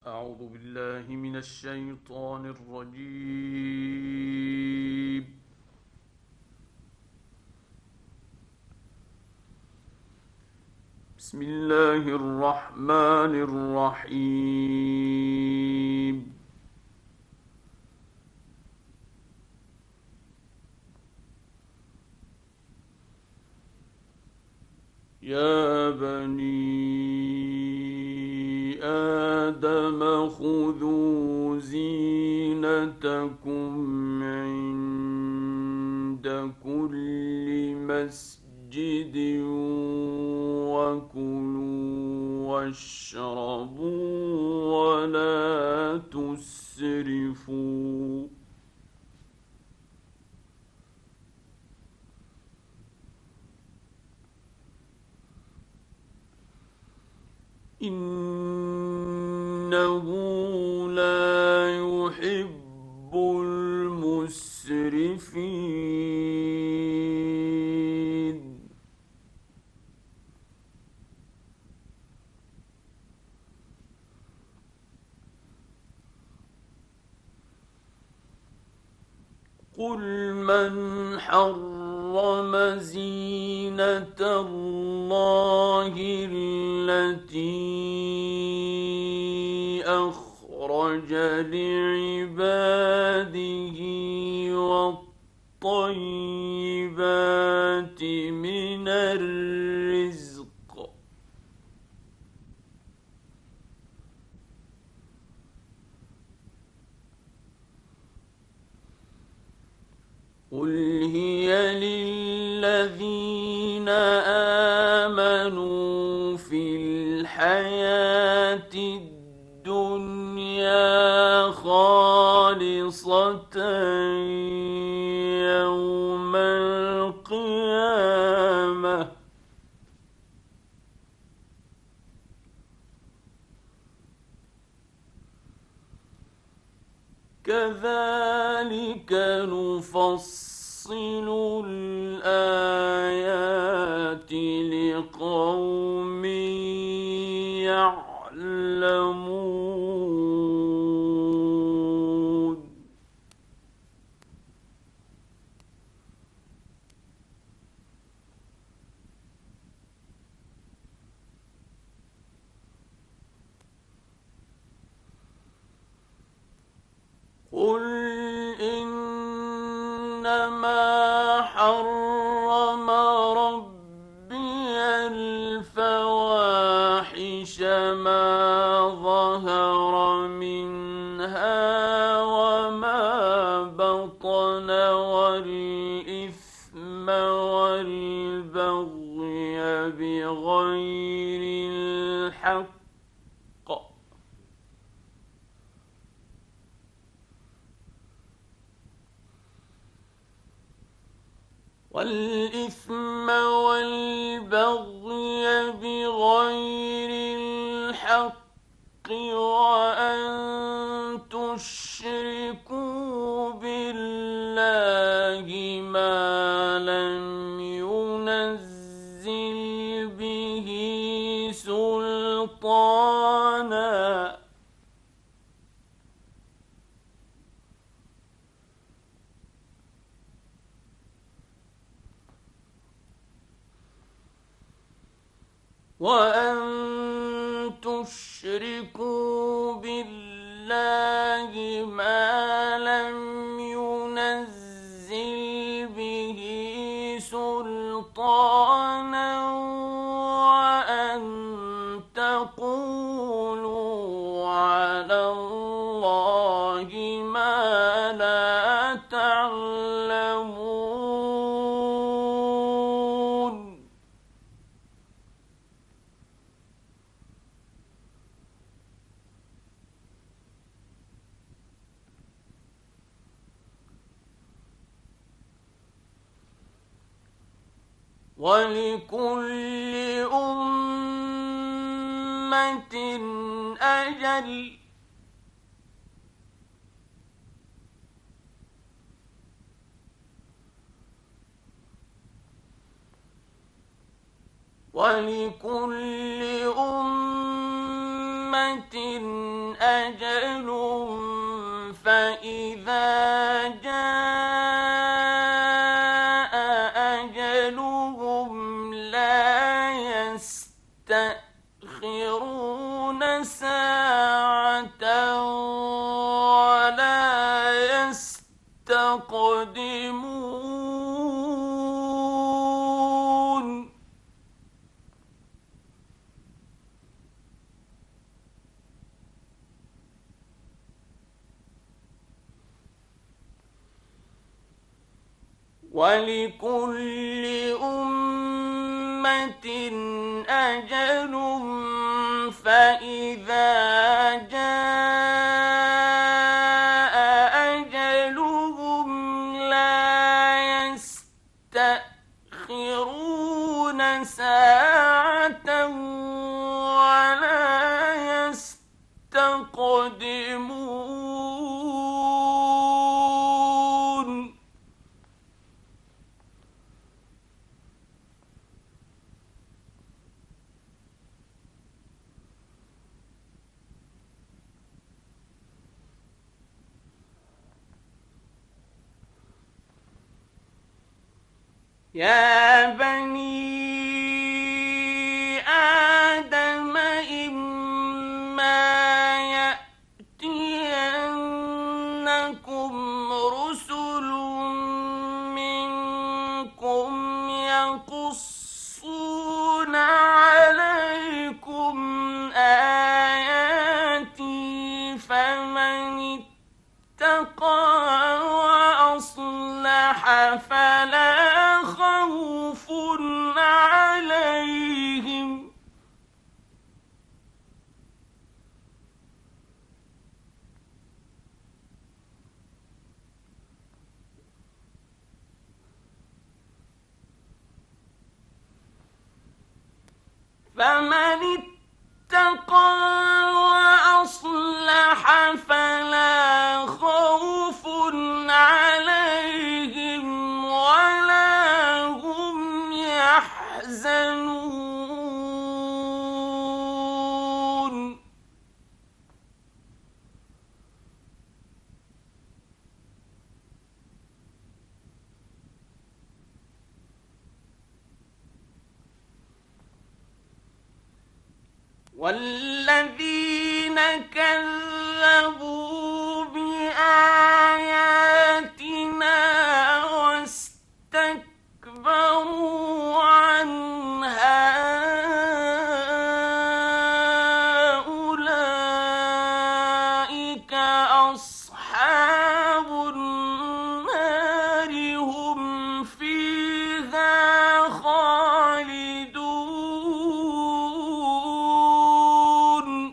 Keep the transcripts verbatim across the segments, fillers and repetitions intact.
أعوذ بالله من الشيطان الرجيم. بسم الله الرحمن الرحيم. يا بني آدم خذوا زينتكم عند كل مسجد وكلوا واشربوا ولا تسرفوا إنه لا يحب المسرفين. قل من حرم زينة الله التي أخرج لعباده والطيبات من الرزق قل هي للذين آمنوا في الحياة الدنيا خالصة يوم القيامة كذلك نفصل الآيات لقوم يعلمون. قل إنما حرم ربي الفواحش ما ظهر منها وما بطن والإثم والبغي بغير الحق والإثم والبغي بغير الحق وأن تشركوا بالله ما لم ينزل به سلطانا وأن تشركوا بالله ما لم ينزل به سلطانا وأن تقولوا على الله ما لا تعلمون. ولكل أمة أجل ولكل أمة أجل فإذا جاء أجلهم لا يستأخرون ساعة ولا يستقدمون. ولكل أمة أجل فإذا جاء أجلهم لا يستأخرون ساعة ولا يستقدمون. يا بني آدم إما يأتينكم رسل منكم يقصون عليكم آياتي فمن اتقى وأصلح فلا خوف عليهم فمن اتقى وأصلح فلا خوف عليهم ولا هم يحزنون. والذين كذبوا بآياتنا واستكبروا عنها أولئك أصحاب النار هم فيها خالدون.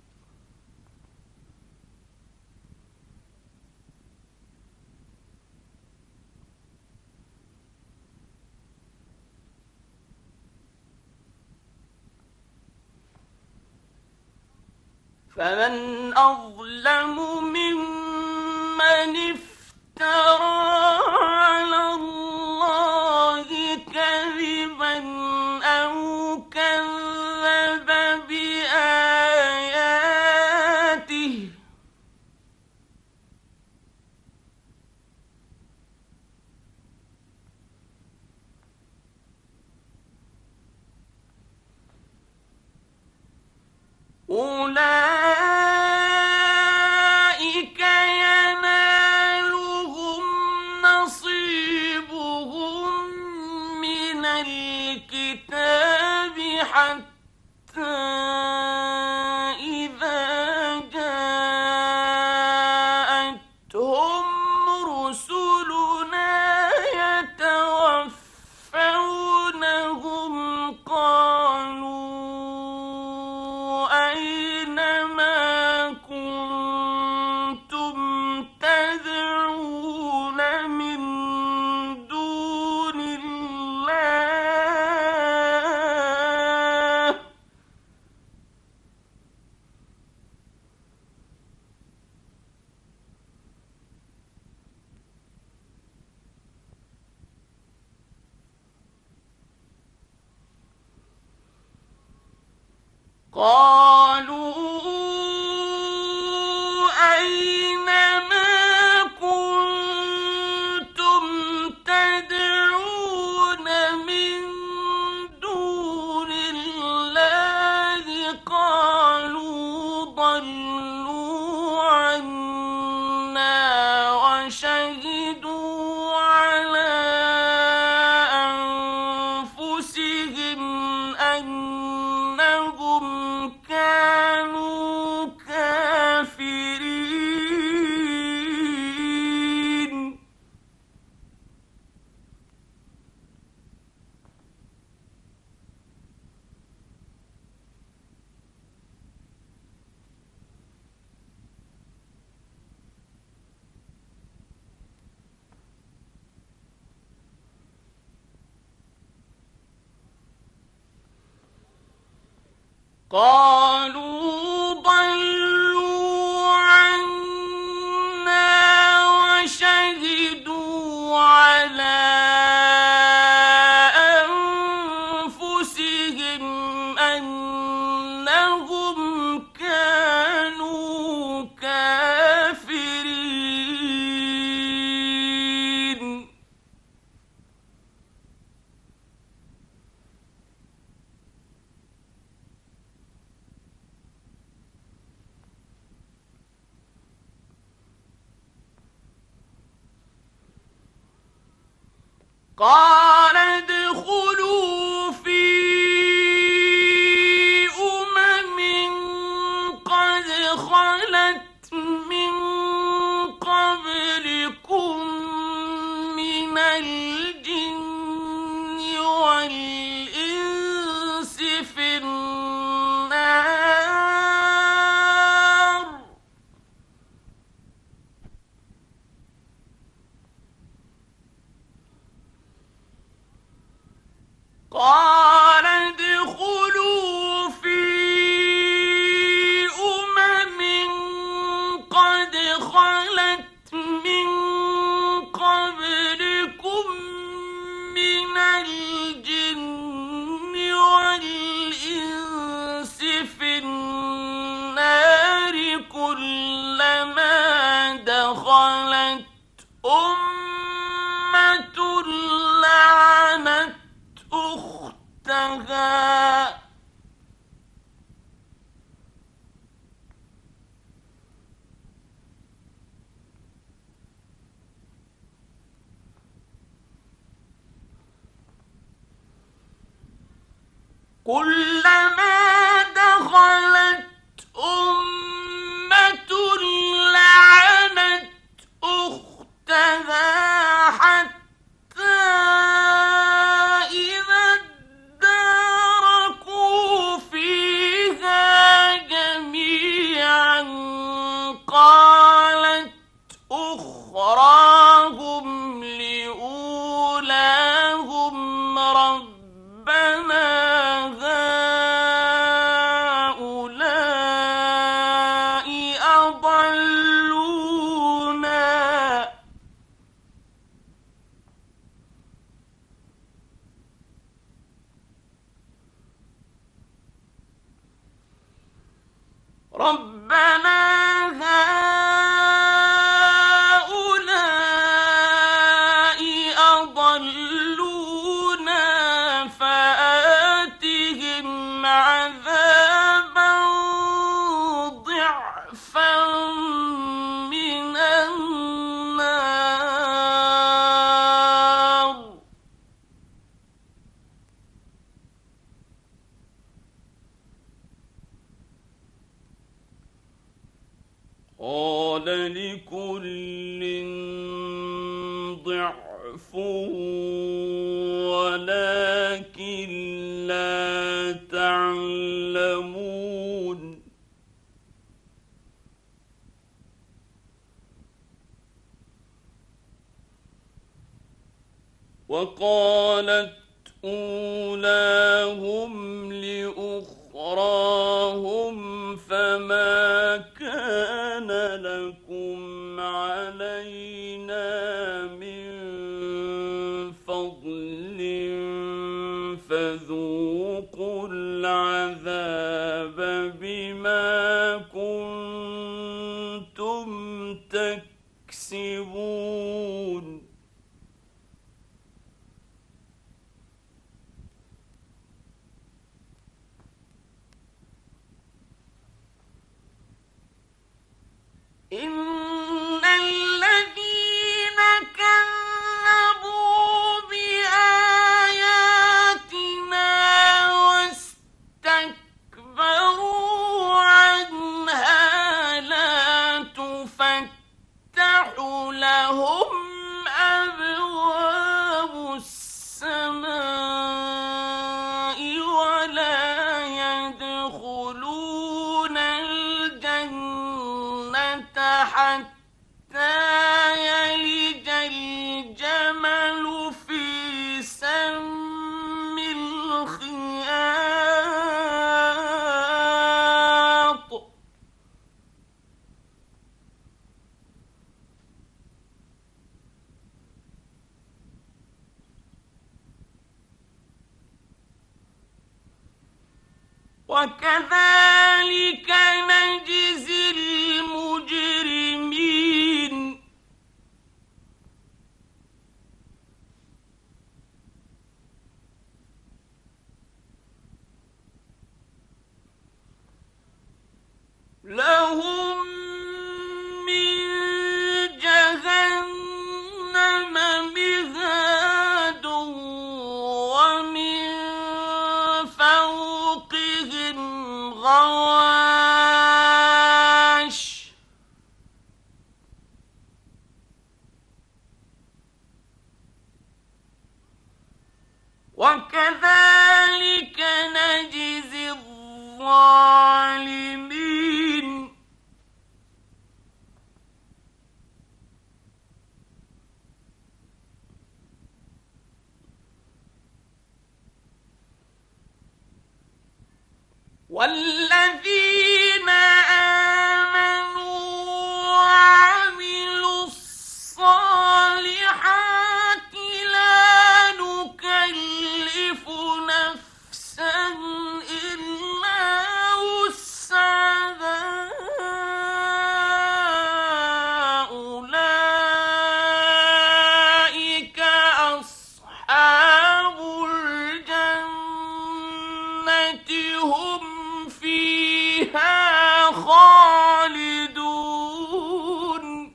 فمن أظلم ممن افترى على الله كذبا أو كذب بآياته أولئك ينالهم نصيبهم من الكتاب حتى إذا جاءتهم رسلنا يتوفونهم قالوا أين ما كنتم تدعون من دون الله قالوا أينما كنتم تدعون من دون الله قالوا ضلوا عنا وشهدوا على أنفسهم أنهم كانوا كافرين. قالوا ضلوا عنا وشهدوا على أنفسهم أنهم كانوا كافرين. قال ادخلوا في أمم قد خلت من قبلكم من الجن والإنس في النار. قال ادخلوا في أمم قد خلت من قبلكم من الجن والإنس في النار كلما دخلت أمة لعنت أختها. كلما دخلت أمة لعنت أختها حتى إذا اداركوا فيها جميعا قالت أخراهم لأولاهم ربنا هؤلاء أضلونا ربنا هؤلاء أضلونا فآتهم عذابا ضعفا من النار. قال لكل ضعف ولكن لا تعلمون. وقالت أولاهم لأخراهم فما كان لكم علينا من فضل فذوقوا العذاب بما كنتم تكسبون إن الذين كذبوا بآياتنا واستكبروا عنها لا تفتح لهم أبواب السماء ولا يدخلون الجنة حتى يلج الجمل في سم الخياط وكذلك نجزي المجرمين لهم من جهنم مهاد ومن فوقهم غواش وكذلك نجزي الظالمين والذين آمنوا وعملوا الصالحات لا نكلف نفسا إلا وسعها أولئك أصحاب الجنة هم فيها خالدون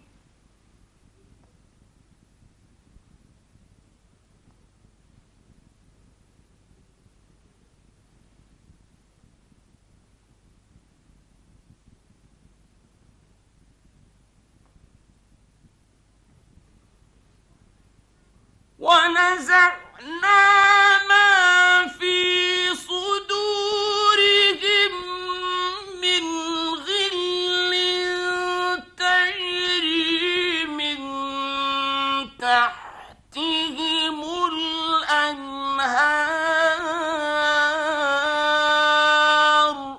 ونزعنا ما في صدورهم من غل تجري من تحتهم الأنهار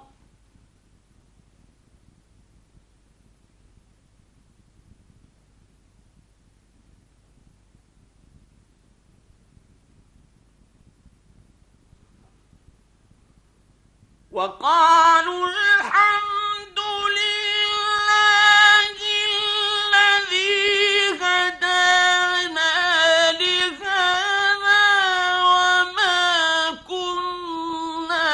وقالوا الحمد لله الذي هدانا لهذا وما كنا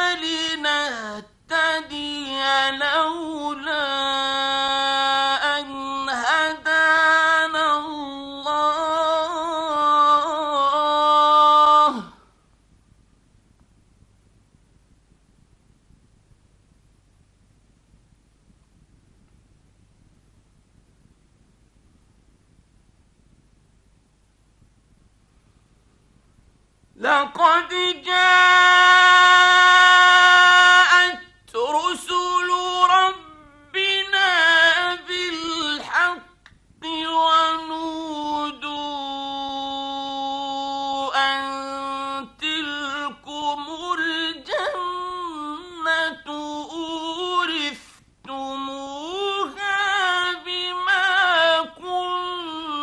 لنهتدي لولا أن هدانا الله لقد جاءت رسل ربنا بالحق ونودوا أن تلكم الجنة أورثتموها بما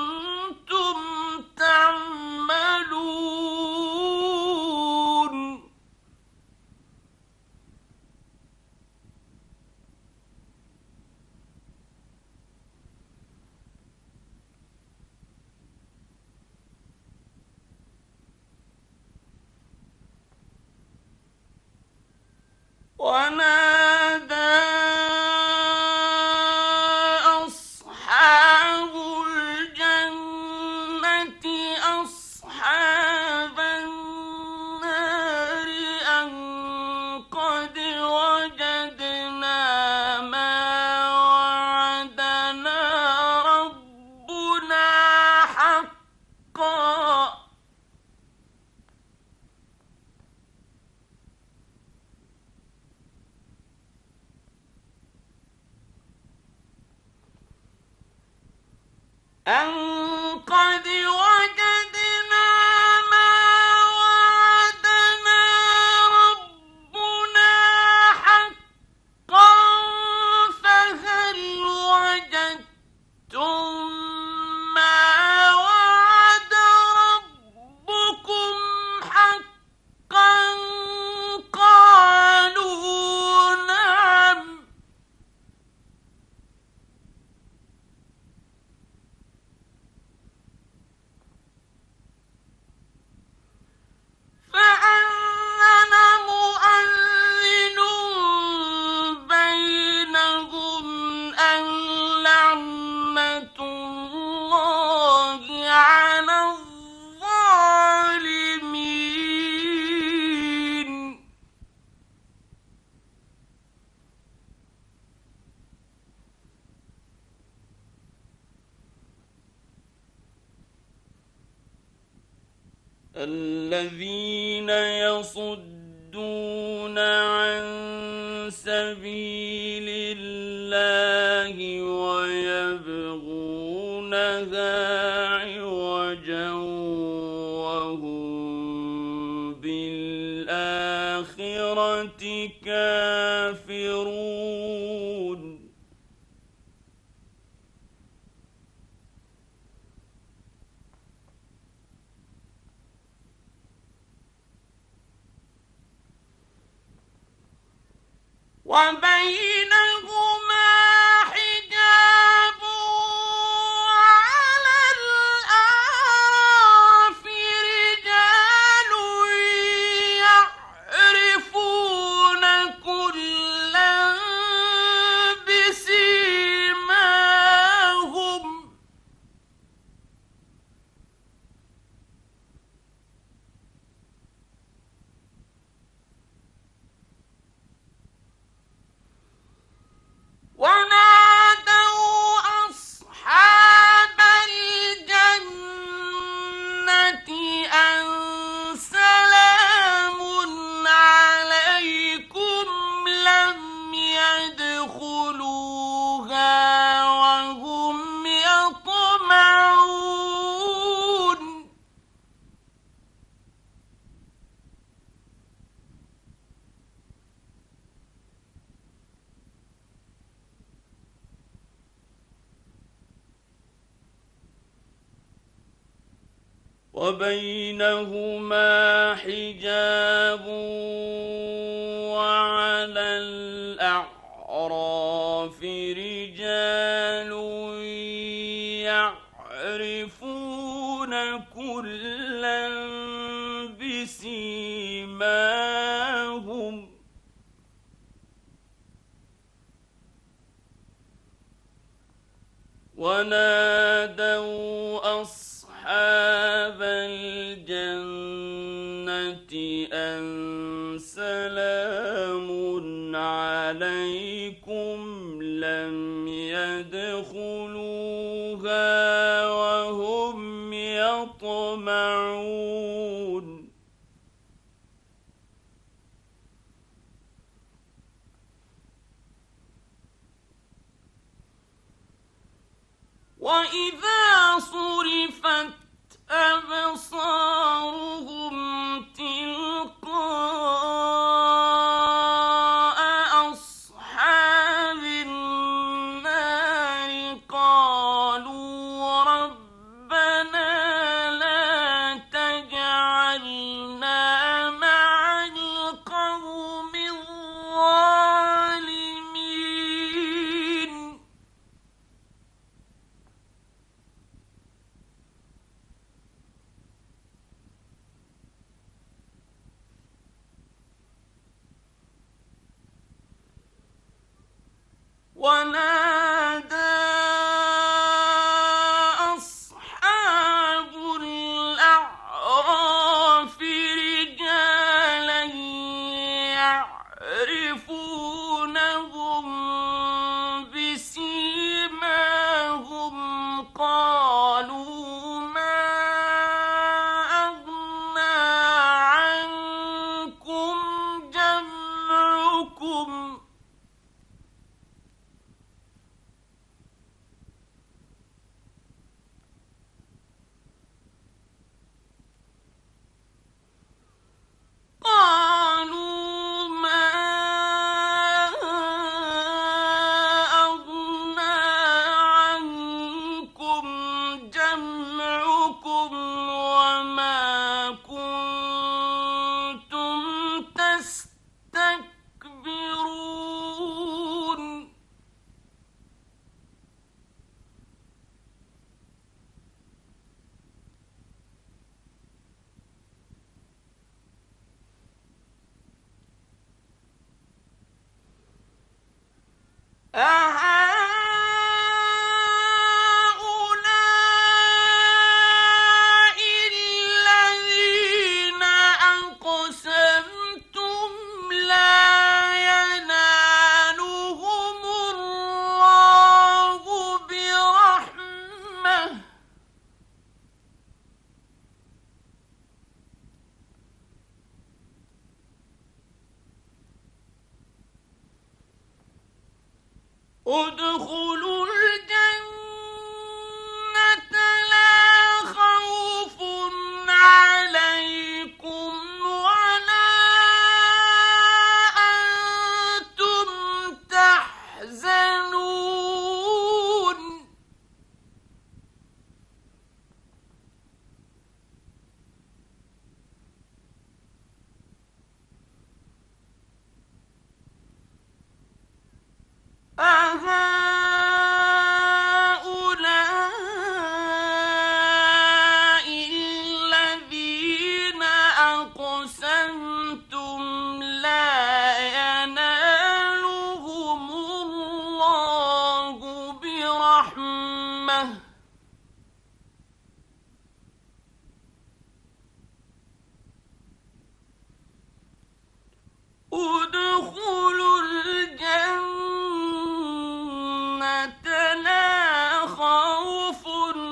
كنتم تعملون ونادى أصحاب الجنة أصحاب النار أن قد وجدنا ما وعدنا ربنا حقا أن قد وجدنا ما وعدنا ربنا حقا فهل وجدتم ما وعد ربكم حقا قالوا نعم فأذن مؤذن بينهم أن لعنة الله على الظالمين الذين يصدون عن سبيل الله ويبغونها عوجا وهم بالآخرة كافرون وبينهما حجاب وعلى الأعراف رجال يعرفون كلا بسيماهم ونادوا أصحاب الجنة أن سلام عليكم لم يدخلوها وهم يطمعون وبينهما حجاب وعلى الأعراف رجال يعرفون كلا بسيماهم ونادوا أصحاب الجنة أن سلام عليكم لم يدخلوها وهم يطمعون وإذا صرفت أبصارهم تلقاء أصحاب النار قالوا ربنا لا تجعلنا مع القوم الظالمين ونادى أصحاب الأعراف رجالا يعرفونهم بسيماهم قالوا ما أغنى عنكم جمعكم قالوا ما أغنى عنكم جمعكم وما كنتم تستكبرون أهؤلاء الذين أقسمتم لا ينالهم الله برحمة ادخلوا الجنة لا خوف عليكم ولا أنتم تحزنون أهؤلاء الذين أقسمتم لا ينالهم الله برحمة ادخلوا الجنة لا خوف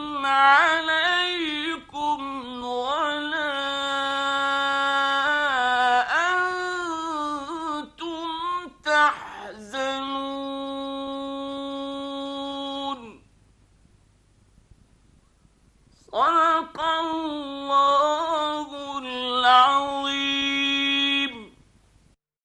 عليكم ولا أنتم تحزنون صدق الله